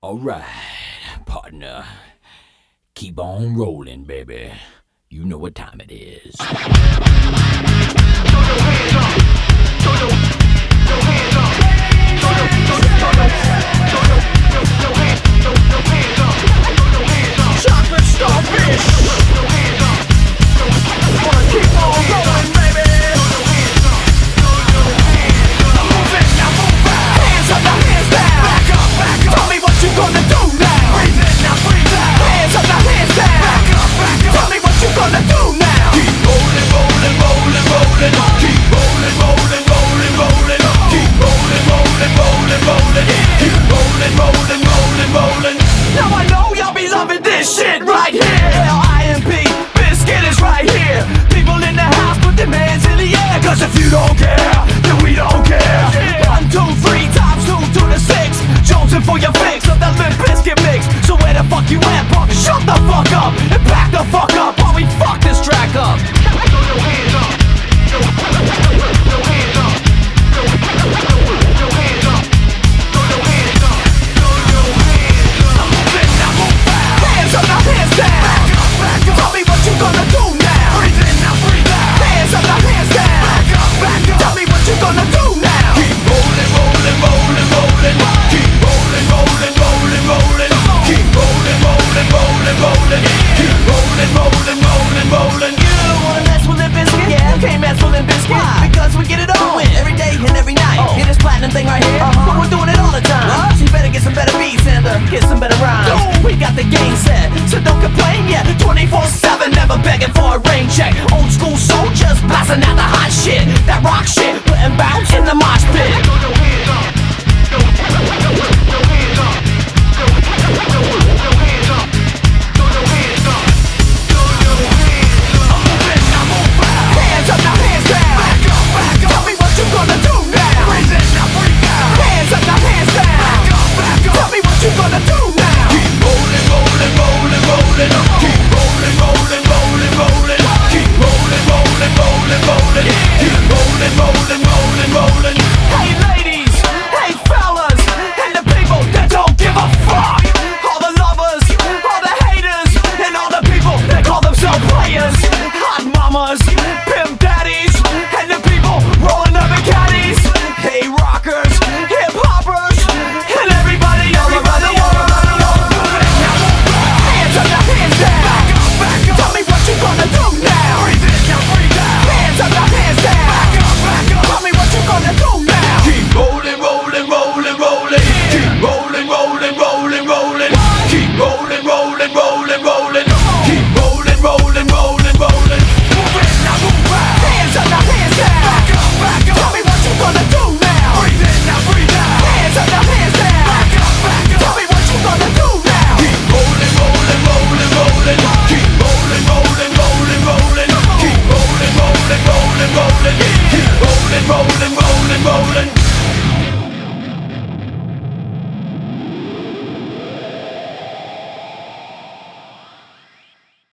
Alright, partner. Keep on rolling, baby. You know what time it is. Throw your hands up. Throw your hands up. Throw your hands up. Chocolate starfish. Wanna keep on rolling, baby. Move it, now move out. Hands up, now hands down. Back up, back up. Tell me what you gonna do now. Breathe in, now breathe out. Hands up, now hands down. Back up, back up. Tell me what you gonna do now. Keep rolling, rolling, rolling, rolling. Keep rolling, rolling, rolling, rolling. Keep rolling, rolling, rolling, rolling. Keep rolling, rolling, rolling, rolling. Now I know y'all be loving this shit right here. L.I.M.P. Biscuit is right here. People in the house, put their hands in the air. Cause if you don't care, then we don't care. 1, 2, 3 times 2 to the 6. Jonesing for your fix of that Limp Bizkit mix. So where the fuck you at, punk? Shut the fuck up and back the fuck up while we fuck this track up. Throw your hands up. Throw your hands up. Throw your hands up. Throw your hands up. Throw your hands up. Now move in, now move out. Hands up, now hands down. Back up, back up. Tell me what you gonna do now. Breathe in, now breathe out. Hands up, now hands down. Back up, back up. Tell me what you gonna do now. Keep rolling, rolling, rolling, rolling. Keep rolling, rolling, rolling, rolling. Keep rolling, rolling, rolling, rolling. Keep rolling, rolling, rolling, rolling. You don't wanna mess with Limp Bizkit? Yeah, you can't mess with Limp Bizkit. Why? Because we get it on every day and every night. Hear this platinum thing right here? But we're doing it all the time. So you better get some better beats and get some better rhymes. We got the game set, so don't complain yet. 24/7, never begging for a rain check. Old school soldiers blasting out the hot shit. That rock shit, putting bounce in the mosh pit. Throw your hands up. Throw your hands up. Throw your hands up. Throw your hands up. Throw your hands up. Throw your hands up. Move in, now move out. Hands up, now hands down. Back up, back up. Tell me what you gonna do now. Breathe in, now breathe out. Hands up, now hands down. Back up, back up. Tell me what you gonna do now. Keep rolling, rolling, rolling, rolling. Keep rolling, rolling, rolling, rolling. Keep rolling, rolling, rolling, rolling. Keep rolling, rolling, rolling, rolling. Hey ladies, hey fellas, and the people that don't give a fuck. All the lovers, all the haters, and all the people that call themselves players. Hot mamas, pimp daddies, and the people rolling up in caddies. Hey rockers, hip hoppers, and everybody all around the world. Hands up, now hands down. Back up, back up. Tell me what you gonna do now. Breathe in, now breathe out. Hands up, now hands down. Back up, back up. Tell me what you gonna do now. Keep rolling, rolling, rolling, rolling. Keep rolling, rolling, rolling, rolling. Keep rolling, rolling, rolling, rolling. Keep rolling, rolling, rolling, rolling. Move in, now move out. Hands up, now hands down. Back up, back up. Tell me what you gonna do now. Breathe in, now breathe out. Hands up, now hands down. Back up, back up. Tell me what you gonna do now. Keep rolling, rolling, rolling, rolling. Keep rolling, rolling, rolling, rolling. Keep rolling, rolling, rolling, rolling. Keep rolling, rolling, rolling, rolling.